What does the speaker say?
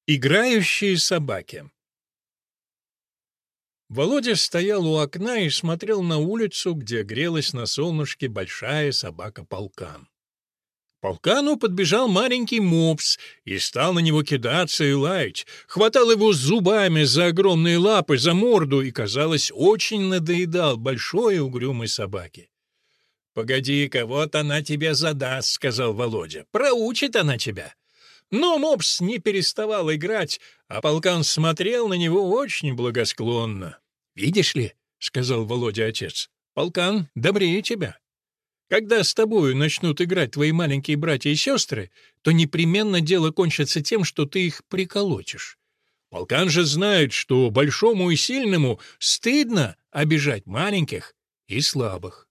Играющие собаки. Володя стоял у окна и смотрел на улицу, где грелась на солнышке большая собака Полкан. К Полкану подбежал маленький мопс и стал на него кидаться и лаять, хватал его зубами за огромные лапы, за морду и, казалось, очень надоедал большой и угрюмой собаке. «Погоди-ка, вот она тебе задаст», — сказал Володя. «Проучит она тебя». Но мопс не переставал играть, а Полкан смотрел на него очень благосклонно. «Видишь ли, — сказал Володя отец, — Полкан добрее тебя. Когда с тобою начнут играть твои маленькие братья и сестры, то непременно дело кончится тем, что ты их приколотишь. Полкан же знает, что большому и сильному стыдно обижать маленьких и слабых».